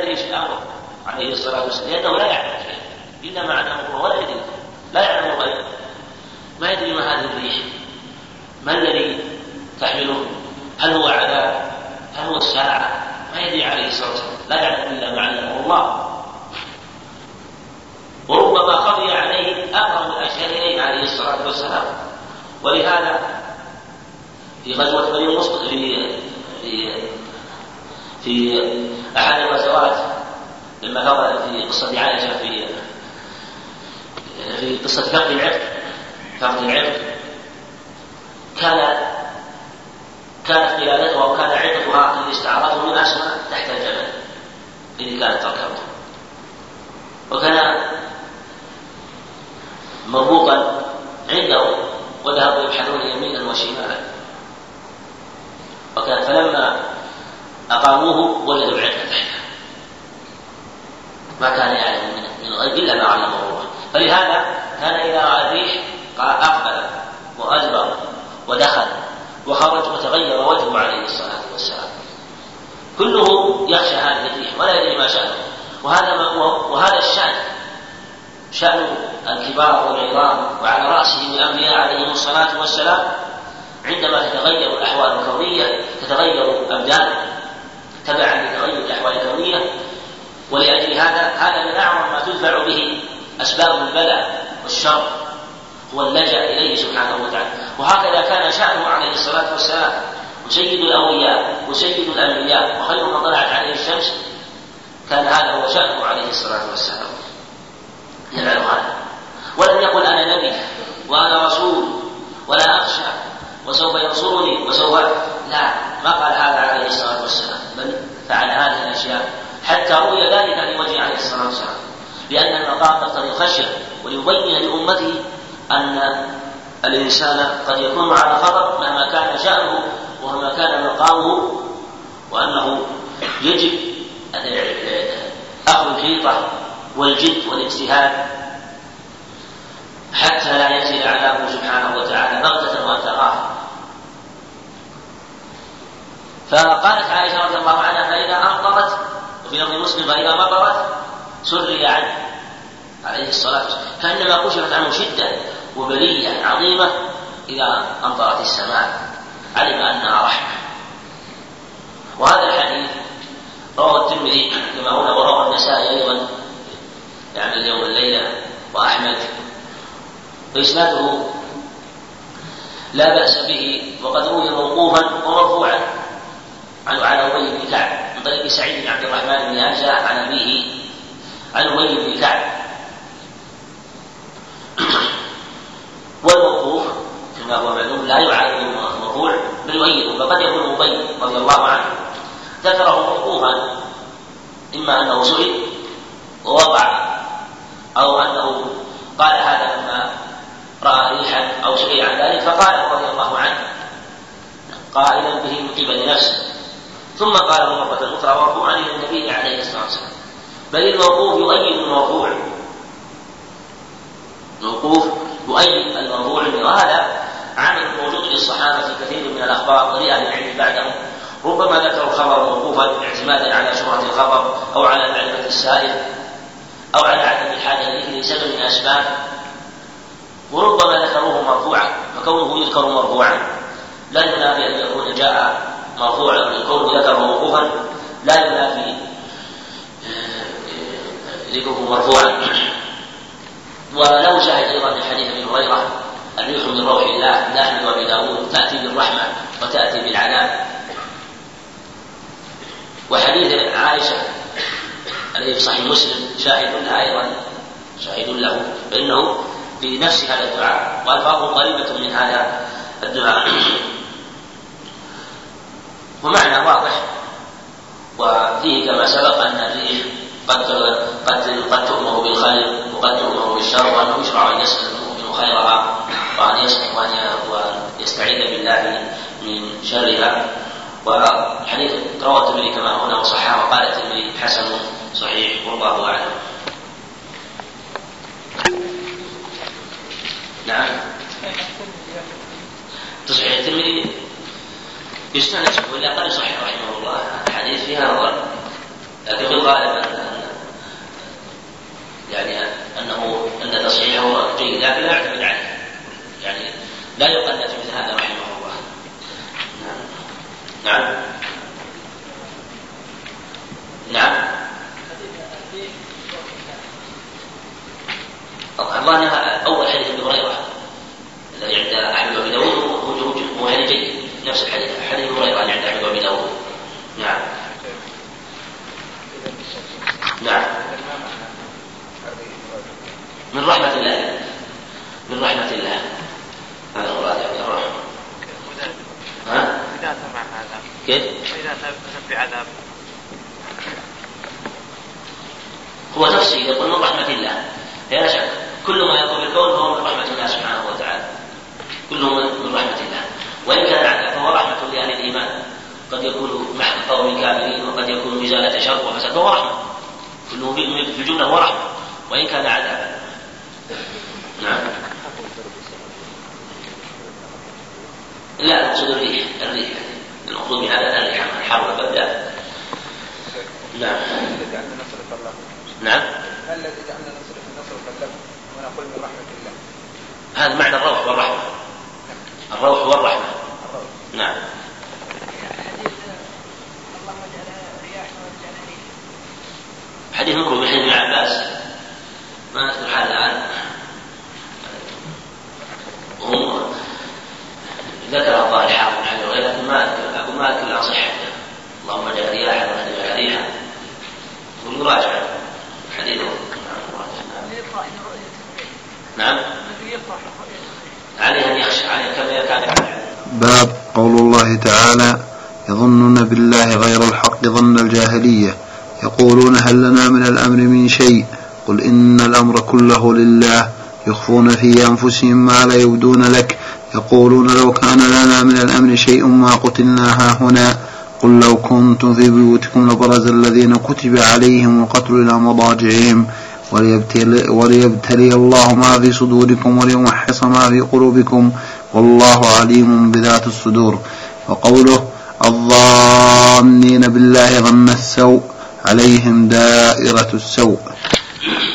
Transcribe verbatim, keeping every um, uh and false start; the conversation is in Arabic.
يدري ايش الامر عليه الصلاه والسلام، لانه لا يعلم شيئا الا ما علمه ولا يدري، لا يعلم الغيب، ما يدري ما هذه الريح، ما الذي تحمله، هل هو عذاب، هل هو الساعه، ما يدري عليه الصلاه والسلام، لا يعلم الا ما علمه الله. وربما خفي عليه اقرب الاشياء اليه عليه الصلاه والسلام. ولهذا في غزوه بني المصطلق في في في احد الغزوات لما ورد في قصه عائشه في في قصه فقد العرق فقد العرق كان كانت قلادتها وكان عرقها الذي استعرته من اسماء تحت الجبل الذي كانت تركبه، وكان مربوطا عنده وذهبوا يبحثون يمينا وشمالا، وكان فلما أقاموه وجدوا العرق تحته، ما كان يعلم من الغيب إلا ما علمه الله. فلهذا كان إذا رأى الريح أقبل وأدبر ودخل وخرج وتغير وجهه عليه الصلاة والسلام، كله يخشى هذه الريح ولا يدري ما شأنه. وهذا ما وهذا الشأن شأن الكبار والعظام، وعلى رأسهم الأنبياء عليهم الصلاة والسلام. عندما تتغير الأحوال الكونية تتغير أبدانهم تبعا لتغير الأحوال الكونية، ولأجل هذا هذا من أعظم ما تدفع به أسباب البلاء والشر هو اللجأ إليه سبحانه وتعالى. وهكذا كان شأنه عليه الصلاة والسلام، وسيد الأولياء وسيد الأنبياء وخير ما طلعت عليه الشمس، كان هذا هو شأنه عليه الصلاة والسلام، يفعل هذا. ولم يقل أنا نبي وأنا رسول ولا أخشى وسوف ينصرني وسوف، لا، ما قال هذا عليه الصلاة والسلام، بل فعل هذه الأشياء حتى رؤي ذلك لوجه عليه الصلاة والسلام، لأن المقام تقتضي الخشية، وليبين لأمته أن الإنسان قد يكون على خطر مهما كان شأنه ومهما كان مقامه، وأنه يجب أخذ الحيطة والجد والاجتهاد حتى لا ينزل عذابه سبحانه وتعالى بغتة وأنت غافل. فقالت عائشة رضي الله عنها فإذا أمطرت، وفي لفظ مسلم فإذا مطرت سري عنه عليه الصلاة والسلام، كأنما كشفت عنه شدة وبلية عظيمة. إذا أمطرت السماء علم أنها رحمة. وهذا الحديث رواه الترمذي كما هنا، ورواه النسائي أيضا يعني اليوم والليلة وأحمد، وإسناده لا بأس به، وقد روي موقوفا ومرفوعا عنه عن أبي بن كعب من طريق سعيد بن عبد الرحمن بن هاشم عن أبيه عن أبي بن كعب. والموقوف كما هو معلوم لا يعارض المرفوع بل يؤيده، فقد يكون أبي رضي الله عنه ذكره موقوفا، إما أنه سئل ووقع، أو أنه قال هذا لما رأى ريحا أو سئل عن ذلك فقال رضي الله عنه قائلا به من قبل نفسه، ثم قال مرة أخرى مرفوعا إلى النبي عليه الصلاة والسلام. بل الموقوف يؤيد المرفوع، الموقوف يؤيد المرفوع، وهذا عمل موجود للصحابة في كثير من الأخبار ولأهل العلم بعدهم، ربما ذكروا الخبر موقوفا اعتمادا على شهرة الخبر أو على معرفة السائل أو على عدم الحاجة إليه لسبب من الأسباب، وربما ذكروه مرفوعا، فكونه يذكر مرفوعا لا ينافي أن يكون جاء مرفوعا، وكونه ذكره موقوفا لا ينافي ذكره مرفوعا. وله شاهد أيضا من حديث ابي هريرة الريح من روح الله من أحمد وأبي داود تأتي بالرحمة وتأتي بالعذاب. وحديث عائشة الذي في صحيح مسلم شاهد له أيضا شاهد له، فإنه في نفس هذا الدعاء وألفاظه قريبة من هذا الدعاء، ومعنى واضح. وفيه كما سبق أن الريح قد قد قد تؤمر بالخير وقد تؤمر بالشر، وأنه يشرع أن يسأل المؤمن خيرها وأن يسأل وأن يستعيذ بالله من شرها. وحديث رواه الترمذي كما هنا وصححه، وقال الترمذي حسن صحيح والله أعلم. نعم، تصحيح الترمذي يستأنس ولا قال صحيح رحمه الله، الحديث فيها نظر، لكن الغالب يعني أنه أن تصحيحه جيد، لكن لا يعتمد عليه، يعني لا يقلد في مثل هذا رحمه الله. نعم نعم نعم. الله أنها أول حديث ابن هريرة الذي عند أحمد وأبي داود هو هذا جيد، نفس الحديث حديث ابن هريرة عند أحمد وأبي داود. نعم نعم. من رحمة الله، من رحمة الله، هذا المراد يعني الرحمة. ها؟ إذا سمع هذا كيف؟ إذا سمع بعذاب هو تفسير يقول من رحمة الله، لا شك كل ما يكون بالكون فهو من رحمة الله سبحانه وتعالى، كله من رحمة الله، وإن كان عذاب فهو رحمة لأهل الإيمان، قد يكون محض قوم كاملين وقد يكون بزالة شر وفساد، فهو رحمة، كله في الجملة هو رحمة وإن كان عذابا. نعم. لا أقصد الريح، الريح المقصود بهذا الريح الحر والبرد. نعم نعم. هل الذي جعلنا نصرف النصر واللب ونقول من رحمة الله؟ هذا معنى الروح والرحمة، الروح والرحمة. نعم. حديث مكروه من حديث ابن عباس ما أذكر هذا الآن، وهم ذكر الظاهر حافظ من حديث غيره، لكن ما أذكر أقول ما أذكر عن صحته. اللهم جاء رياحا وهدم ريحا ويراجع حديثه. نعم. عليه أن يخشى عليه كما كان. باب قول الله تعالى يظنون بالله غير الحق ظن الجاهلية يقولون هل لنا من الأمر من شيء قل إن الأمر كله لله يخفون في أنفسهم ما لا يبدون لك يقولون لو كان لنا من الأمر شيء ما قتلنا هنا قل لو كنتم في بيوتكم لبرز الذين كتب عليهم القتل إلى مضاجعهم وليبتلي, وليبتلي الله ما في صدوركم وليمحص ما في قلوبكم والله عليم بذات الصدور. وقوله الظانين بالله ظن السوء عليهم دائرة السوء.